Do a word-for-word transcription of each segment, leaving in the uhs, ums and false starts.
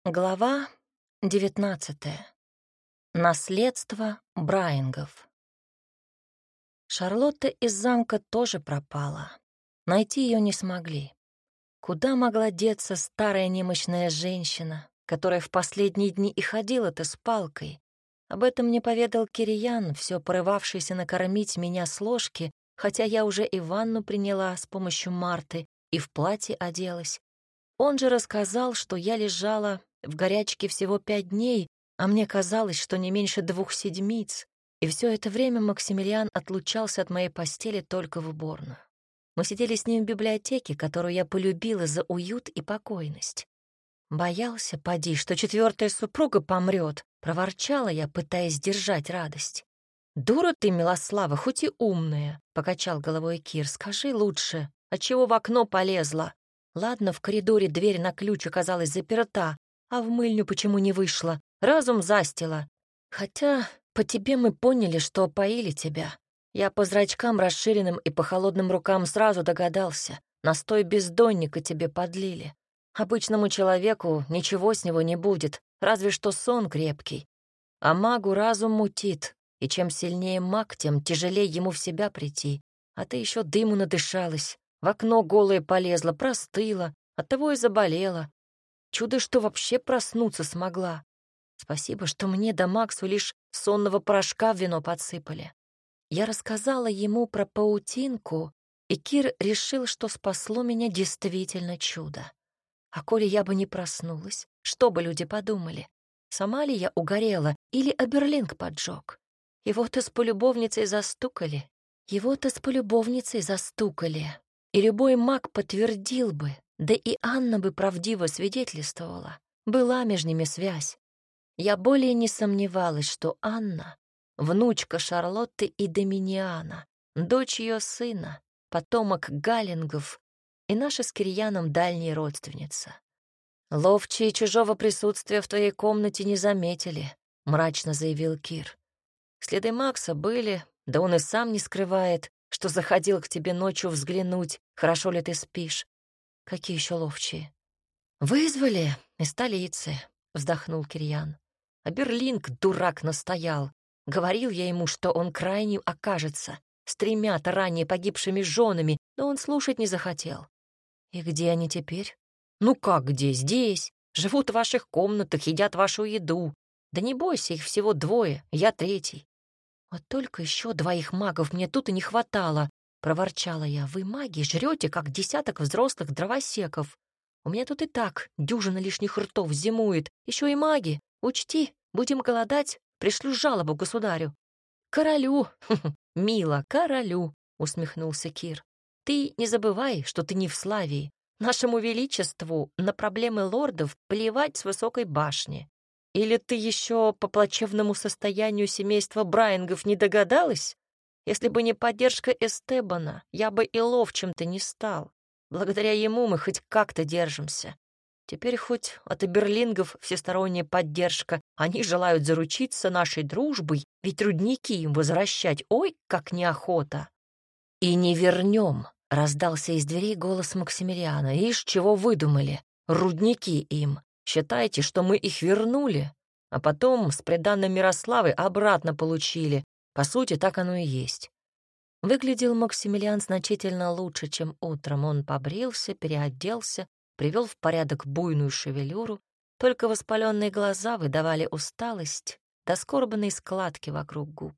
Глава девятнадцатая. Наследство Брайангов. Шарлотта из замка тоже пропала. Найти ее не смогли. Куда могла деться старая немощная женщина, которая в последние дни и ходила-то с палкой? Об этом мне поведал Кириян, все порывавшийся накормить меня с ложки, хотя я уже и ванну приняла с помощью Марты и в платье оделась. Он же рассказал, что я лежала в горячке всего пять дней, а мне казалось, что не меньше двух седмиц, и все это время Максимилиан отлучался от моей постели только в уборную. Мы сидели с ним в библиотеке, которую я полюбила за уют и покойность. «Боялся, поди, что четвертая супруга помрет», — проворчала я, пытаясь сдержать радость. «Дура ты, Милослава, хоть и умная», — покачал головой Кир. «Скажи лучше, отчего в окно полезла? Ладно, в коридоре дверь на ключ оказалась заперта, а в мыльню почему не вышла? Разум застила. Хотя по тебе мы поняли, что поили тебя. Я по зрачкам расширенным и по холодным рукам сразу догадался. Настой бездонника тебе подлили. Обычному человеку ничего с него не будет, разве что сон крепкий. А магу разум мутит, и чем сильнее маг, тем тяжелее ему в себя прийти. А ты еще дыму надышалась, в окно голая полезла, простыла, оттого и заболела. Чудо, что вообще проснуться смогла. Спасибо, что мне да Максу лишь сонного порошка в вино подсыпали. Я рассказала ему про паутинку, и Кир решил, что спасло меня действительно чудо. А коли я бы не проснулась, что бы люди подумали? Сама ли я угорела или Аберлинг поджег? Его-то с полюбовницей застукали. Его-то с полюбовницей застукали. И любой маг подтвердил бы, да и Анна бы правдиво свидетельствовала. Была между ними связь. Я более не сомневалась, что Анна — внучка Шарлотты и Доминиана, дочь ее сына, потомок Галлингов и наша с Кирьяном дальняя родственница. «Ловчие чужого присутствия в твоей комнате не заметили», — мрачно заявил Кир. «Следы Макса были, да он и сам не скрывает, что заходил к тебе ночью взглянуть, хорошо ли ты спишь. Какие еще ловчие?» «Вызвали из столицы», — вздохнул Кирьян. А Берлинг, дурак, настоял. Говорил я ему, что он крайним окажется, с тремя-то ранее погибшими женами, но он слушать не захотел. «И где они теперь?» «Ну как где? Здесь. Живут в ваших комнатах, едят вашу еду. Да не бойся, их всего двое, я третий». «Вот только еще двоих магов мне тут и не хватало», — проворчала я. «Вы, маги, жрете, как десяток взрослых дровосеков. У меня тут и так дюжина лишних ртов зимует. Еще и маги. Учти, будем голодать, пришлю жалобу государю». «Королю, мило, королю», — усмехнулся Кир. «Ты не забывай, что ты не в Славии. Нашему величеству на проблемы лордов плевать с высокой башни. Или ты еще по плачевному состоянию семейства Брайангов не догадалась? Если бы не поддержка Эстебана, я бы и ловчим-то не стал. Благодаря ему мы хоть как-то держимся. Теперь хоть от Аберлингов всесторонняя поддержка. Они желают заручиться нашей дружбой, ведь рудники им возвращать, ой, как неохота». «И не вернем», — раздался из дверей голос Максимилиана. «Ишь, чего выдумали? Рудники им. Считайте, что мы их вернули, а потом с приданным Мирославы обратно получили. По сути, так оно и есть». Выглядел Максимилиан значительно лучше, чем утром. Он побрился, переоделся, привел в порядок буйную шевелюру, только воспаленные глаза выдавали усталость до скорбной складки вокруг губ.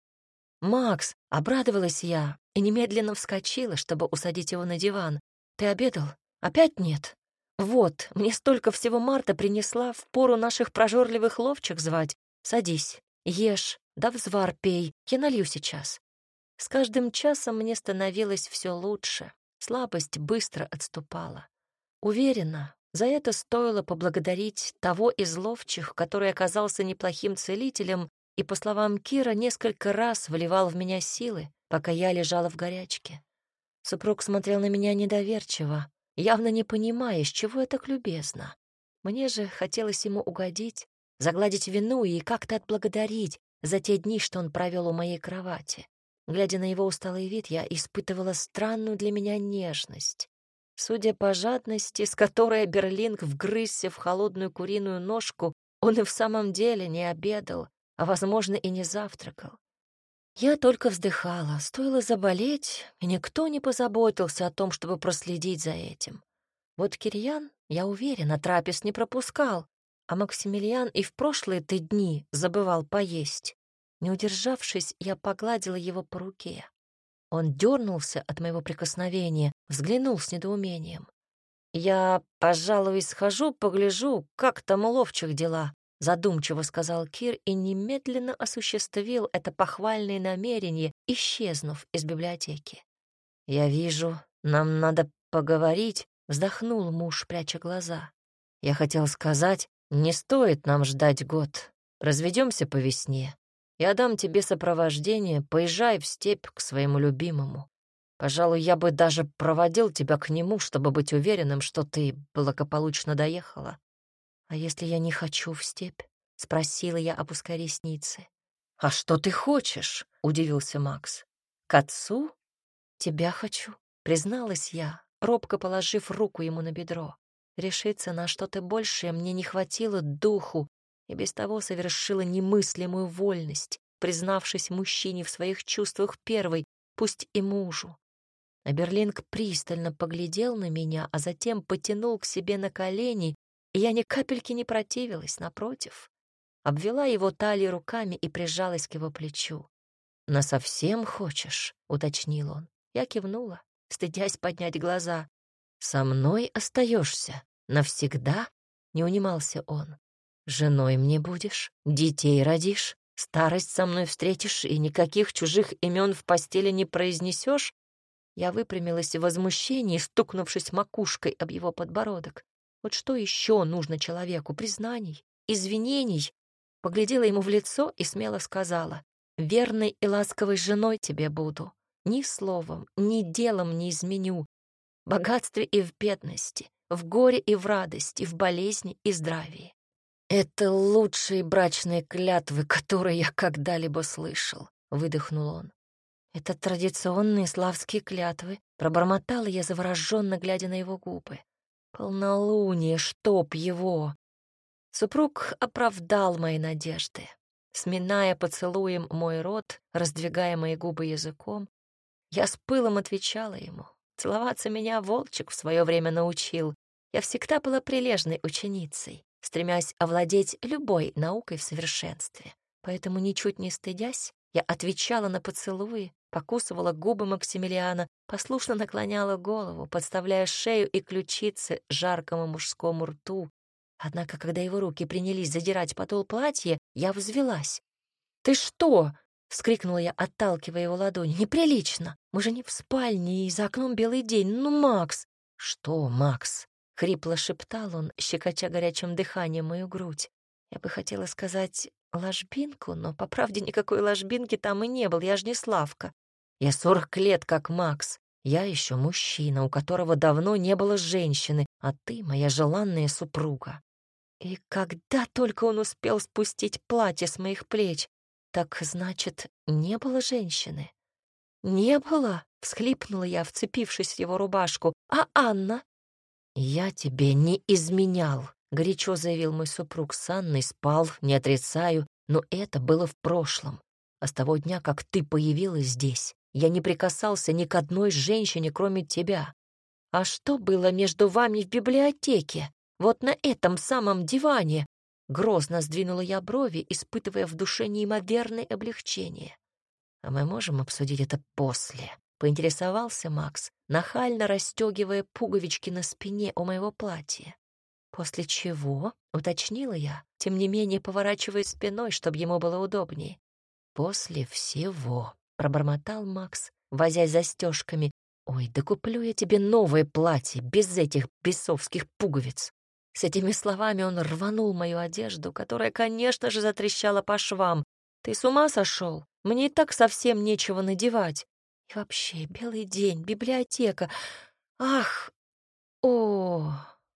«Макс!» — обрадовалась я и немедленно вскочила, чтобы усадить его на диван. «Ты обедал? Опять нет? Вот, мне столько всего Марта принесла, впору наших прожорливых ловчих звать. Садись, ешь, да взвар пей, я налью сейчас». С каждым часом мне становилось все лучше, слабость быстро отступала. Уверена, за это стоило поблагодарить того из ловчих, который оказался неплохим целителем и, по словам Кира, несколько раз вливал в меня силы, пока я лежала в горячке. Супруг смотрел на меня недоверчиво, явно не понимая, с чего я так любезна. Мне же хотелось ему угодить, загладить вину и как-то отблагодарить за те дни, что он провел у моей кровати. Глядя на его усталый вид, я испытывала странную для меня нежность. Судя по жадности, с которой Берлинг вгрызся в холодную куриную ножку, он и в самом деле не обедал, а, возможно, и не завтракал. Я только вздыхала, стоило заболеть, и никто не позаботился о том, чтобы проследить за этим. Вот Кирьян, я уверена, трапез не пропускал, а Максимилиан и в прошлые-то дни забывал поесть. Не удержавшись, я погладила его по руке. Он дернулся от моего прикосновения, взглянул с недоумением. «Я, пожалуй, схожу, погляжу, как там у ловчих дела», — задумчиво сказал Кир и немедленно осуществил это похвальное намерение, исчезнув из библиотеки. «Я вижу, нам надо поговорить», — вздохнул муж, пряча глаза. «Я хотел сказать, не стоит нам ждать год. Разведемся по весне. Я дам тебе сопровождение, поезжай в степь к своему любимому. Пожалуй, я бы даже проводил тебя к нему, чтобы быть уверенным, что ты благополучно доехала». «А если я не хочу в степь?» — спросила я, опуская ресницы. «А что ты хочешь?» — удивился Макс. «К отцу?» «Тебя хочу», — призналась я, робко положив руку ему на бедро. Решиться на что-то большее мне не хватило духу, и без того совершила немыслимую вольность, признавшись мужчине в своих чувствах первой, пусть и мужу. А Берлинг пристально поглядел на меня, а затем потянул к себе на колени, и я ни капельки не противилась, напротив. Обвела его талию руками и прижалась к его плечу. «Насовсем хочешь?» — уточнил он. Я кивнула, стыдясь поднять глаза. «Со мной остаешься? Навсегда?» — не унимался он. «Женой мне будешь, детей родишь, старость со мной встретишь и никаких чужих имен в постели не произнесешь?» Я выпрямилась в возмущении, стукнувшись макушкой об его подбородок. Вот что еще нужно человеку? Признаний, извинений? Поглядела ему в лицо и смело сказала: «Верной и ласковой женой тебе буду. Ни словом, ни делом не изменю. В богатстве и в бедности, в горе и в радости, в болезни и здравии». «Это лучшие брачные клятвы, которые я когда-либо слышал», — выдохнул он. «Это традиционные славские клятвы», — пробормотала я, завороженно глядя на его губы. «Полнолуние, чтоб его!» Супруг оправдал мои надежды, сминая поцелуем мой рот, раздвигая мои губы языком. Я с пылом отвечала ему. Целоваться меня Волчек в свое время научил. Я всегда была прилежной ученицей, стремясь овладеть любой наукой в совершенстве. Поэтому, ничуть не стыдясь, я отвечала на поцелуи, покусывала губы Максимилиана, послушно наклоняла голову, подставляя шею и ключицы жаркому мужскому рту. Однако, когда его руки принялись задирать подол платья, я взвелась. «Ты что?» — вскрикнула я, отталкивая его ладони. «Неприлично! Мы же не в спальне, и за окном белый день. Ну, Макс!» «Что, Макс?» — хрипло шептал он, щекоча горячим дыханием мою грудь. Я бы хотела сказать ложбинку, но, по правде, никакой ложбинки там и не было, я ж не Славка. Я сорок лет как Макс. Я еще мужчина, у которого давно не было женщины, а ты моя желанная супруга. И когда только он успел спустить платье с моих плеч, так, значит, не было женщины? «Не было!» — всхлипнула я, вцепившись в его рубашку. «А Анна?» «Я тебе не изменял», — горячо заявил мой супруг. С Анной спал, не отрицаю, но это было в прошлом. А с того дня, как ты появилась здесь, я не прикасался ни к одной женщине, кроме тебя. А что было между вами в библиотеке? Вот на этом самом диване?» Грозно сдвинула я брови, испытывая в душе неимоверное облегчение. «А мы можем обсудить это после?» — поинтересовался Макс, нахально расстегивая пуговички на спине у моего платья. «После чего?» — уточнила я, тем не менее поворачивая спиной, чтобы ему было удобнее. «После всего», — пробормотал Макс, возясь застежками. «Ой, да куплю я тебе новое платье, без этих бесовских пуговиц». С этими словами он рванул мою одежду, которая, конечно же, затрещала по швам. «Ты с ума сошел? Мне и так совсем нечего надевать. И вообще, белый день, библиотека. Ах! О!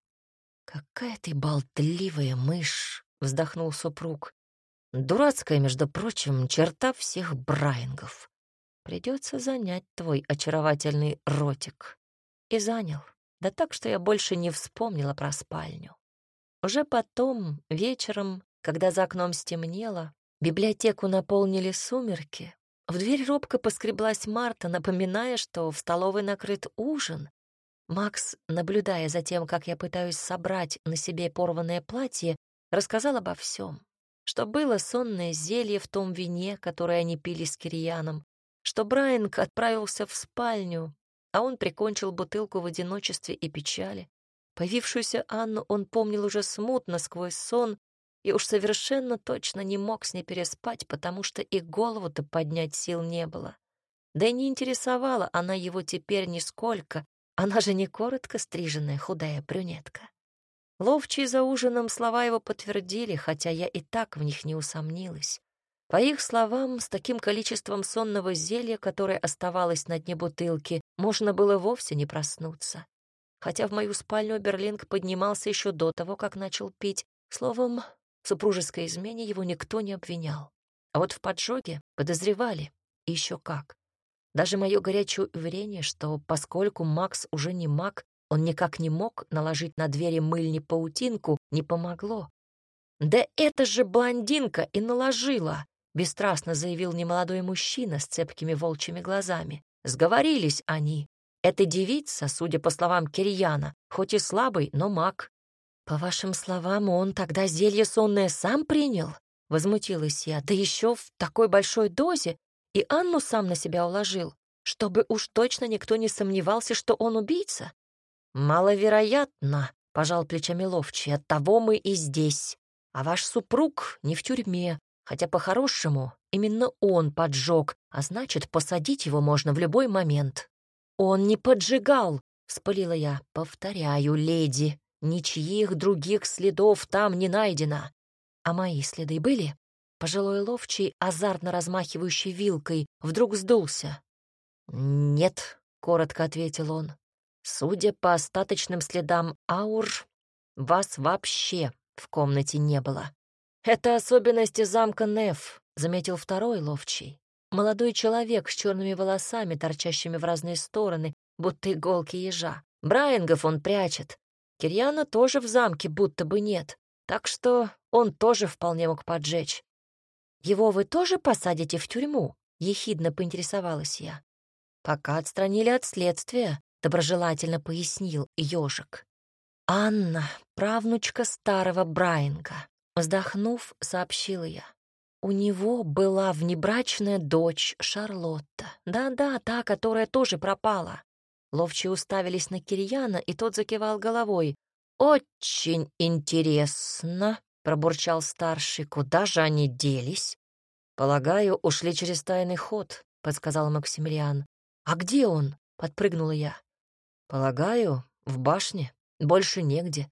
Какая ты болтливая мышь!» — вздохнул супруг. «Дурацкая, между прочим, черта всех Брайангов. Придется занять твой очаровательный ротик». И занял. Да так, что я больше не вспомнила про спальню. Уже потом, вечером, когда за окном стемнело, библиотеку наполнили сумерки, в дверь робко поскреблась Марта, напоминая, что в столовой накрыт ужин. Макс, наблюдая за тем, как я пытаюсь собрать на себе порванное платье, рассказал обо всем. Что было сонное зелье в том вине, которое они пили с Кирьяном, что Брайанг отправился в спальню, а он прикончил бутылку в одиночестве и печали. Появившуюся Анну он помнил уже смутно сквозь сон и уж совершенно точно не мог с ней переспать, потому что и голову-то поднять сил не было. Да и не интересовала она его теперь нисколько, она же не коротко стриженная худая брюнетка. Ловчие за ужином слова его подтвердили, хотя я и так в них не усомнилась. По их словам, с таким количеством сонного зелья, которое оставалось на дне бутылки, можно было вовсе не проснуться. Хотя в мою спальню Берлинг поднимался еще до того, как начал пить. Словом, в супружеской измене его никто не обвинял. А вот в поджоге подозревали. И еще как. Даже мое горячее уверение, что поскольку Макс уже не маг, он никак не мог наложить на двери мыльни паутинку, не помогло. «Да это же блондинка и наложила!» — бесстрастно заявил немолодой мужчина с цепкими волчьими глазами. Сговорились они. Эта девица, судя по словам Кирьяна, хоть и слабый, но маг. «По вашим словам, он тогда зелье сонное сам принял?» — возмутилась я. «Да еще в такой большой дозе. И Анну сам на себя уложил, чтобы уж точно никто не сомневался, что он убийца». «Маловероятно», — пожал плечами Ловчий, — «оттого мы и здесь. А ваш супруг не в тюрьме, хотя по-хорошему именно он поджег, а значит, посадить его можно в любой момент». «Он не поджигал», — вспылила я. «Повторяю, леди, ничьих других следов там не найдено». «А мои следы были?» Пожилой ловчий, азартно размахивающий вилкой, вдруг сдулся. «Нет», — коротко ответил он. «Судя по остаточным следам аур, вас вообще в комнате не было». «Это особенности замка Неф», — заметил второй ловчий. Молодой человек с черными волосами, торчащими в разные стороны, будто иголки ежа. Брайангов он прячет. Кирьяна тоже в замке будто бы нет, так что он тоже вполне мог поджечь. «Его вы тоже посадите в тюрьму?» — ехидно поинтересовалась я. «Пока отстранили от следствия», — доброжелательно пояснил ежик. «Анна, правнучка старого Брайанга», — вздохнув, сообщила я. «У него была внебрачная дочь Шарлотта. Да-да, та, которая тоже пропала». Ловчие уставились на Кирьяна, и тот закивал головой. «Очень интересно», — пробурчал старший. «Куда же они делись?» «Полагаю, ушли через тайный ход», — подсказал Максимилиан. «А где он?» — подпрыгнула я. «Полагаю, в башне. Больше негде».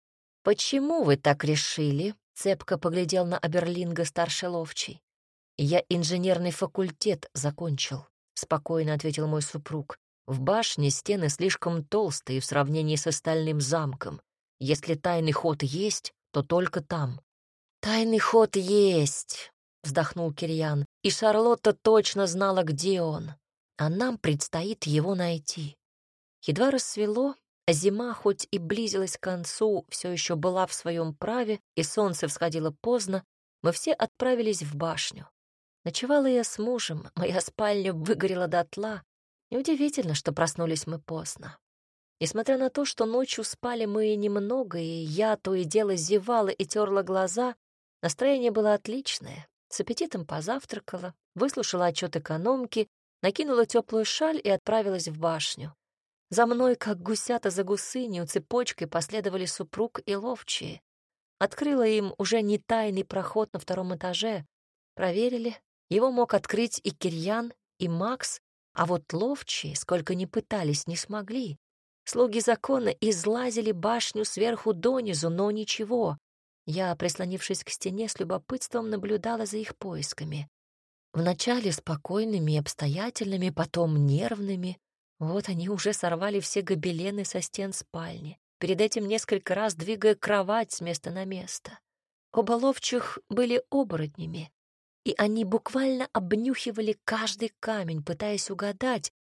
«Почему вы так решили?» — цепко поглядел на Аберлинга старший ловчий. «Я инженерный факультет закончил», — спокойно ответил мой супруг. «В башне стены слишком толстые в сравнении с остальным замком. Если тайный ход есть, то только там». «Тайный ход есть», — вздохнул Кирьян, «и Шарлотта точно знала, где он. А нам предстоит его найти». Едва рассвело, а зима, хоть и близилась к концу, все еще была в своем праве, и солнце всходило поздно, мы все отправились в башню. Ночевала я с мужем, моя спальня выгорела дотла. Неудивительно, что проснулись мы поздно. Несмотря на то, что ночью спали мы немного, и я то и дело зевала и терла глаза, настроение было отличное. С аппетитом позавтракала, выслушала отчет экономки, накинула теплую шаль и отправилась в башню. За мной, как гусята за гусынью, цепочкой последовали супруг и ловчие. Открыла им уже не тайный проход на втором этаже. Проверили, его мог открыть и Кирьян, и Макс, а вот ловчие, сколько ни пытались, не смогли. Слуги закона излазили башню сверху донизу, но ничего. Я, прислонившись к стене, с любопытством наблюдала за их поисками. Вначале спокойными и обстоятельными, потом нервными. Вот они уже сорвали все гобелены со стен спальни, перед этим несколько раз двигая кровать с места на место. Оба ловчих были оборотнями, и они буквально обнюхивали каждый камень, пытаясь угадать,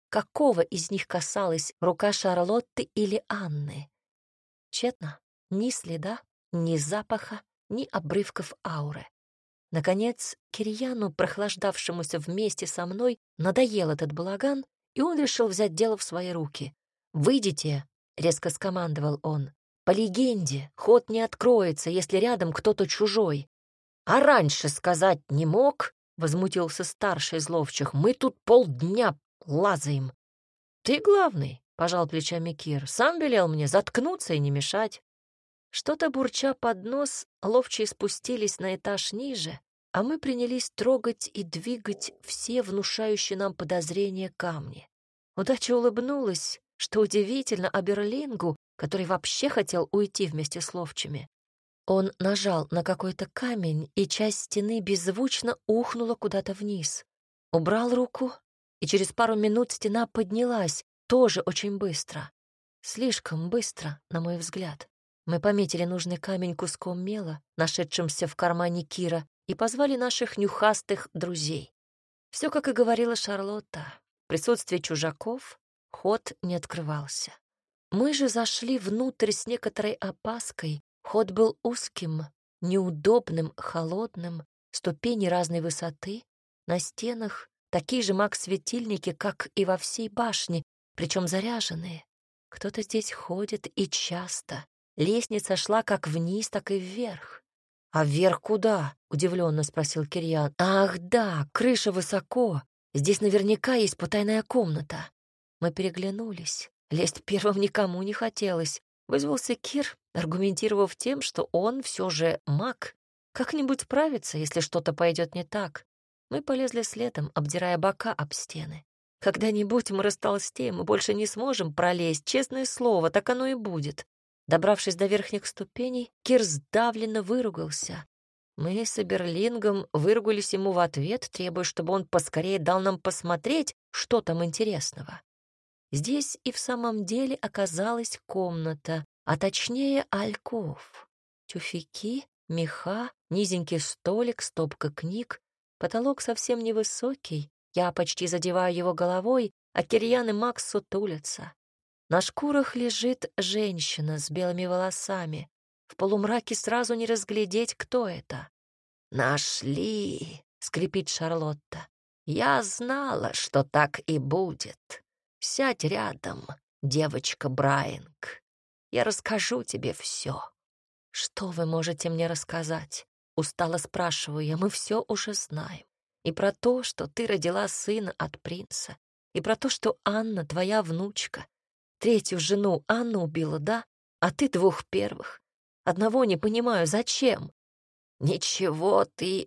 какого из них касалась рука Шарлотты или Анны. Тщетно. Ни следа, ни запаха, ни обрывков ауры. Наконец, Кирьяну, прохлаждавшемуся вместе со мной, надоел этот балаган, и он решил взять дело в свои руки. «Выйдите», — резко скомандовал он. «По легенде, ход не откроется, если рядом кто-то чужой». «А раньше сказать не мог?» — возмутился старший из ловчих. «Мы тут полдня лазаем». «Ты главный», — пожал плечами Кир. «Сам велел мне заткнуться и не мешать». Что-то бурча под нос, ловчие спустились на этаж ниже, а мы принялись трогать и двигать все внушающие нам подозрения камни. Удача улыбнулась, что удивительно Аберлингу, который вообще хотел уйти вместе с ловчими. Он нажал на какой-то камень, и часть стены беззвучно ухнула куда-то вниз. Убрал руку, и через пару минут стена поднялась, тоже очень быстро. Слишком быстро, на мой взгляд. Мы пометили нужный камень куском мела, нашедшимся в кармане Кира, и позвали наших нюхастых друзей. Все, как и говорила Шарлотта, в присутствии чужаков ход не открывался. Мы же зашли внутрь с некоторой опаской. Ход был узким, неудобным, холодным, ступени разной высоты. На стенах такие же маг-светильники, как и во всей башне, причем заряженные. Кто-то здесь ходит и часто. Лестница шла как вниз, так и вверх. «А вверх куда?» — удивленно спросил Кирьян. «Ах да, крыша высоко. Здесь наверняка есть потайная комната». Мы переглянулись. Лезть первым никому не хотелось. Вызвался Кир, аргументировав тем, что он все же маг. Как-нибудь справится, если что-то пойдет не так. Мы полезли следом, обдирая бока об стены. Когда-нибудь мы растолстеем и больше не сможем пролезть, честное слово, так оно и будет. Добравшись до верхних ступеней, Кир сдавленно выругался. Мы с Аберлингом выругались ему в ответ, требуя, чтобы он поскорее дал нам посмотреть, что там интересного. Здесь и в самом деле оказалась комната, а точнее альков. Тюфяки, меха, низенький столик, стопка книг. Потолок совсем невысокий, я почти задеваю его головой, а Кирьян и Макс сутулятся. На шкурах лежит женщина с белыми волосами. В полумраке сразу не разглядеть, кто это. «Нашли!» — скрипит Шарлотта. «Я знала, что так и будет. Сядь рядом, девочка Брайанг. Я расскажу тебе все». «Что вы можете мне рассказать?» — устало спрашиваю я. «Мы все уже знаем. И про то, что ты родила сына от принца, и про то, что Анна твоя внучка. Третью жену Анну убила, да? А ты двух первых. Одного не понимаю, зачем?» «Ничего ты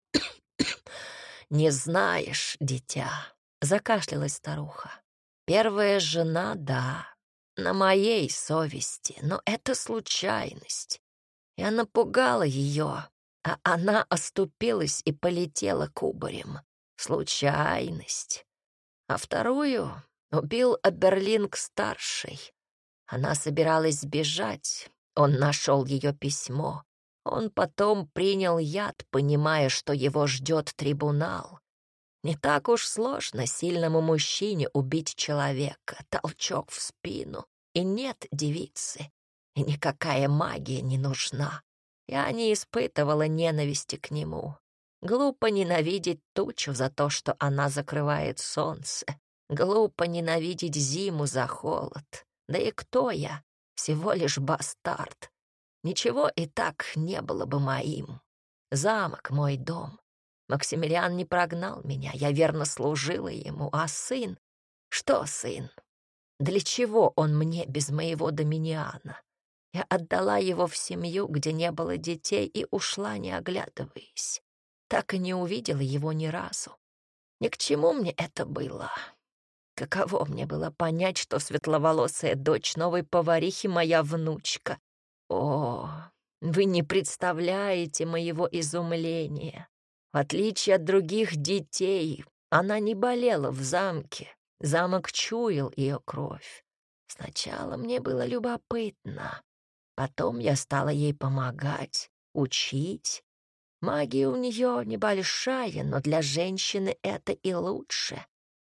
не знаешь, дитя», — закашлялась старуха. «Первая жена, да, на моей совести, но это случайность. Я напугала ее, а она оступилась и полетела кубарем. Случайность. А вторую убил Аберлинг-старший. Она собиралась сбежать. Он нашел ее письмо. Он потом принял яд, понимая, что его ждет трибунал. Не так уж сложно сильному мужчине убить человека, толчок в спину. И нет девицы, и никакая магия не нужна. Я не испытывала ненависти к нему. Глупо ненавидеть тучу за то, что она закрывает солнце. Глупо ненавидеть зиму за холод. Да и кто я? Всего лишь бастард. Ничего и так не было бы моим. Замок — мой дом. Максимилиан не прогнал меня, я верно служила ему. А сын? Что сын? Для чего он мне без моего Доминиана? Я отдала его в семью, где не было детей, и ушла, не оглядываясь. Так и не увидела его ни разу. Ни к чему мне это было. Каково мне было понять, что светловолосая дочь новой поварихи — моя внучка. О, вы не представляете моего изумления. В отличие от других детей, она не болела в замке. Замок чуял ее кровь. Сначала мне было любопытно. Потом я стала ей помогать, учить. Магия у нее небольшая, но для женщины это и лучше.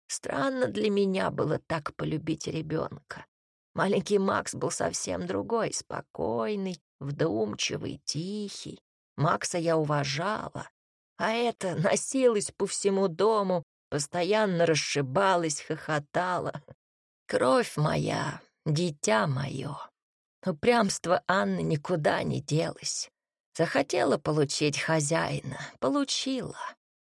Странно для меня было так полюбить ребенка. Маленький Макс был совсем другой, спокойный, вдумчивый, тихий. Макса я уважала, а эта носилась по всему дому, постоянно расшибалась, хохотала. Кровь моя, дитя мое. Упрямство Анны никуда не делось. Захотела получить хозяина — получила.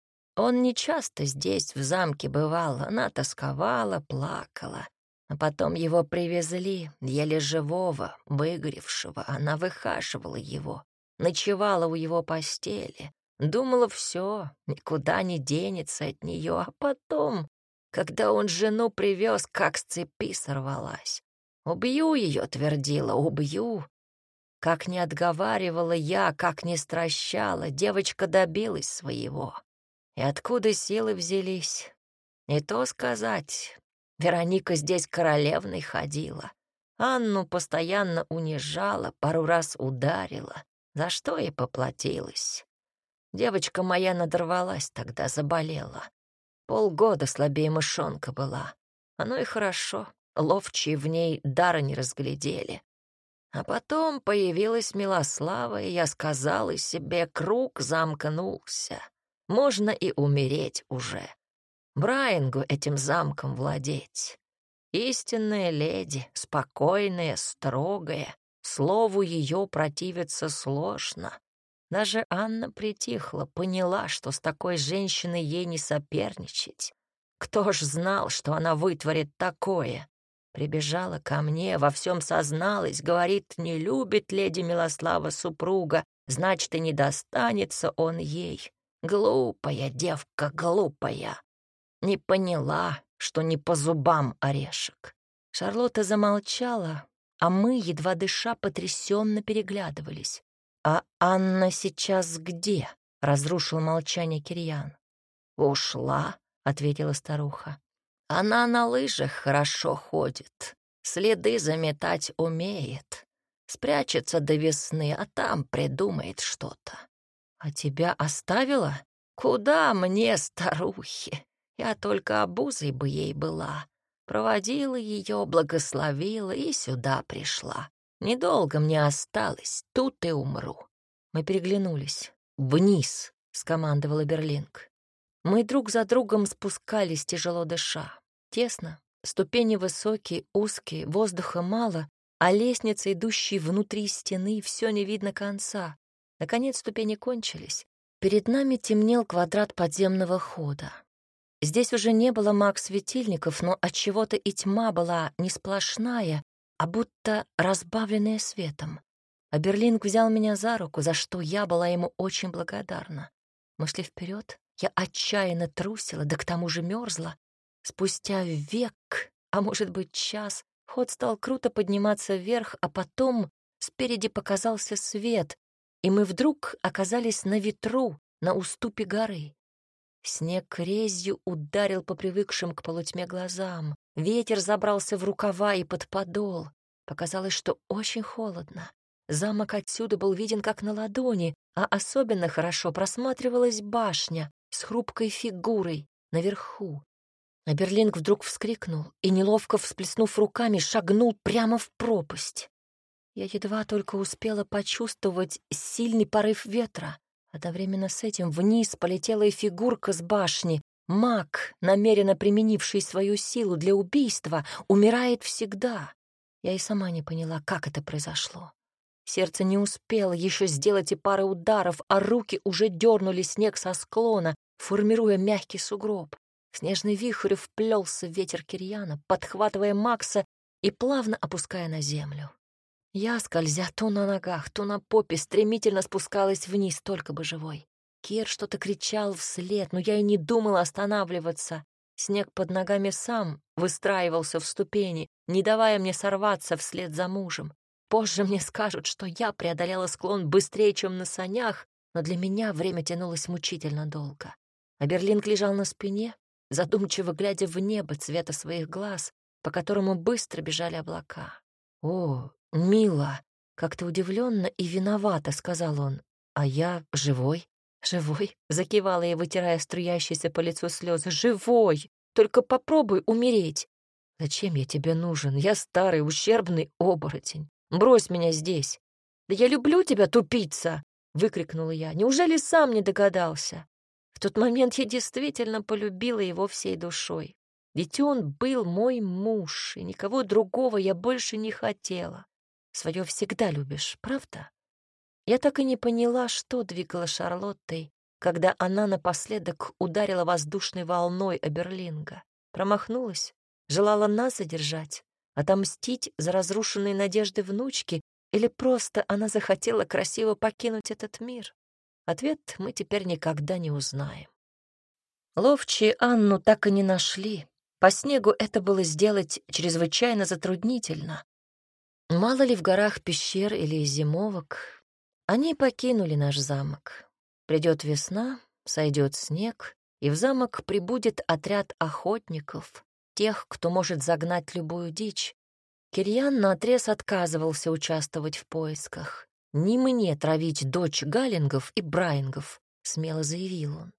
Он нечасто здесь, в замке, бывал. Она тосковала, плакала. А потом его привезли, еле живого, выгоревшего. Она выхаживала его, ночевала у его постели. Думала, все, никуда не денется от нее. А потом, когда он жену привез, как с цепи сорвалась. «Убью ее», — твердила, — «убью». Как не отговаривала я, как не стращала, девочка добилась своего. И откуда силы взялись? Не то сказать. Вероника здесь королевной ходила. Анну постоянно унижала, пару раз ударила, за что и поплатилась. Девочка моя надорвалась тогда, заболела. Полгода слабее мышонка была. Оно и хорошо, ловчие в ней дара не разглядели. А потом появилась Милослава, и я сказала себе, круг замкнулся. Можно и умереть уже. Брайангу этим замком владеть. Истинная леди, спокойная, строгая. Слову ее противиться сложно. Даже Анна притихла, поняла, что с такой женщиной ей не соперничать. Кто ж знал, что она вытворит такое? Прибежала ко мне, во всем созналась, говорит, не любит леди Милослава супруга, значит, и не достанется он ей. Глупая девка, глупая. Не поняла, что не по зубам орешек. Шарлотта замолчала, а мы, едва дыша, потрясенно переглядывались. «А Анна сейчас где?» — разрушил молчание Кирьян. «Ушла», — ответила старуха. «Она на лыжах хорошо ходит, следы заметать умеет. Спрячется до весны, а там придумает что-то». «А тебя оставила?» «Куда мне, старухе? Я только обузой бы ей была. Проводила ее, благословила и сюда пришла. Недолго мне осталось, тут и умру». Мы переглянулись. «Вниз!» — скомандовала Берлинг. Мы друг за другом спускались, тяжело дыша. Тесно, ступени высокие, узкие, воздуха мало, а лестница, идущая внутри стены, все не видно конца. Наконец ступени кончились. Перед нами темнел квадрат подземного хода. Здесь уже не было маг-светильников, но отчего-то и тьма была не сплошная, а будто разбавленная светом. А Берлинг взял меня за руку, за что я была ему очень благодарна. Мы шли вперед, я отчаянно трусила, да к тому же мерзла. Спустя век, а может быть час, ход стал круто подниматься вверх, а потом спереди показался свет, и мы вдруг оказались на ветру, на уступе горы. Снег резью ударил по привыкшим к полутьме глазам. Ветер забрался в рукава и под подол. Показалось, что очень холодно. Замок отсюда был виден как на ладони, а особенно хорошо просматривалась башня с хрупкой фигурой наверху. А Берлинг вдруг вскрикнул и, неловко всплеснув руками, шагнул прямо в пропасть. Я едва только успела почувствовать сильный порыв ветра. Одновременно с этим вниз полетела и фигурка с башни. Маг, намеренно применивший свою силу для убийства, умирает всегда. Я и сама не поняла, как это произошло. Сердце не успело еще сделать и пары ударов, а руки уже дернули снег со склона, формируя мягкий сугроб. Снежный вихрь вплелся в ветер Кирьяна, подхватывая Макса и плавно опуская на землю. Я, скользя то на ногах, то на попе, стремительно спускалась вниз, только бы живой. Кир что-то кричал вслед, но я и не думала останавливаться. Снег под ногами сам выстраивался в ступени, не давая мне сорваться вслед за мужем. Позже мне скажут, что я преодолела склон быстрее, чем на санях, но для меня время тянулось мучительно долго. А Берлинг лежал на спине, задумчиво глядя в небо цвета своих глаз, по которому быстро бежали облака. «О, мило!» — как-то удивленно и виновато сказал он. «А я живой?» «Живой?» — закивала я, вытирая струящиеся по лицу слезы. «Живой! Только попробуй умереть. Зачем я тебе нужен? Я старый, ущербный оборотень. Брось меня здесь. Да я люблю тебя, тупица! Выкрикнула я. Неужели сам не догадался? В тот момент я действительно полюбила его всей душой. Ведь он был мой муж, и никого другого я больше не хотела. Своё всегда любишь, правда? Я так и не поняла, что двигало Шарлоттой, когда она напоследок ударила воздушной волной о Берлинга. Промахнулась, желала нас задержать, отомстить за разрушенные надежды внучки, или просто она захотела красиво покинуть этот мир? Ответ мы теперь никогда не узнаем. Ловчие Анну так и не нашли. По снегу это было сделать чрезвычайно затруднительно. Мало ли в горах пещер или зимовок. Они покинули наш замок. Придет весна, сойдет снег, и в замок прибудет отряд охотников, тех, кто может загнать любую дичь. Кирьян наотрез отказывался участвовать в поисках. «Не мне травить дочь Галлингов и Брайнгов», — смело заявил он.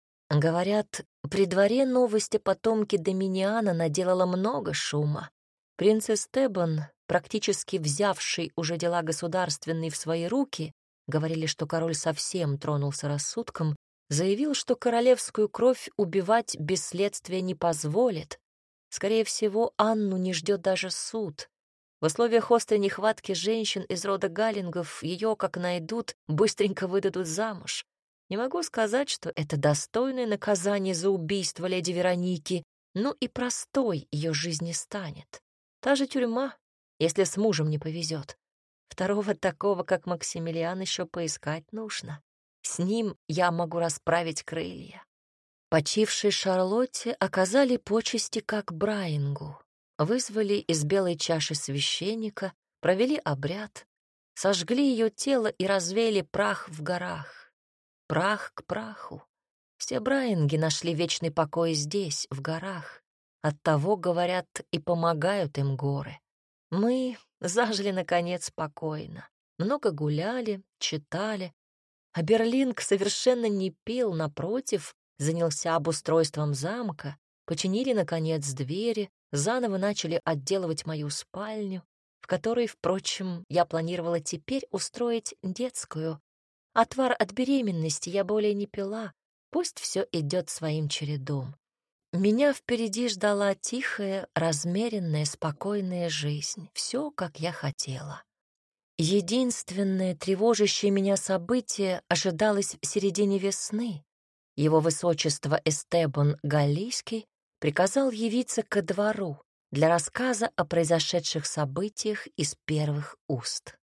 Говорят, при дворе новость о потомке Доминиана наделала много шума. Принц Эстебан, практически взявший уже дела государственные в свои руки, говорили, что король совсем тронулся рассудком, заявил, что королевскую кровь убивать без следствия не позволит. Скорее всего, Анну не ждет даже суд. В условиях острой нехватки женщин из рода Галлингов ее, как найдут, быстренько выдадут замуж. Не могу сказать, что это достойное наказание за убийство леди Вероники, но и простой ее жизни станет. Та же тюрьма, если с мужем не повезет. Второго такого, как Максимилиан, еще поискать нужно. С ним я могу расправить крылья. Почившей Шарлотте оказали почести как Брайнгу. Вызвали из белой чаши священника, провели обряд, сожгли ее тело и развеяли прах в горах. Прах к праху. Все Брайнги нашли вечный покой здесь, в горах. Оттого, говорят, и помогают им горы. Мы зажили, наконец, спокойно. Много гуляли, читали. А Берлинг совершенно не пил, напротив, занялся обустройством замка, починили, наконец, двери, заново начали отделывать мою спальню, в которой, впрочем, я планировала теперь устроить детскую. Отвар от беременности я более не пила, пусть все идет своим чередом. Меня впереди ждала тихая, размеренная, спокойная жизнь, все, как я хотела. Единственное тревожащее меня событие ожидалось в середине весны. Его высочество Эстебан Галлийский приказал явиться ко двору для рассказа о произошедших событиях из первых уст.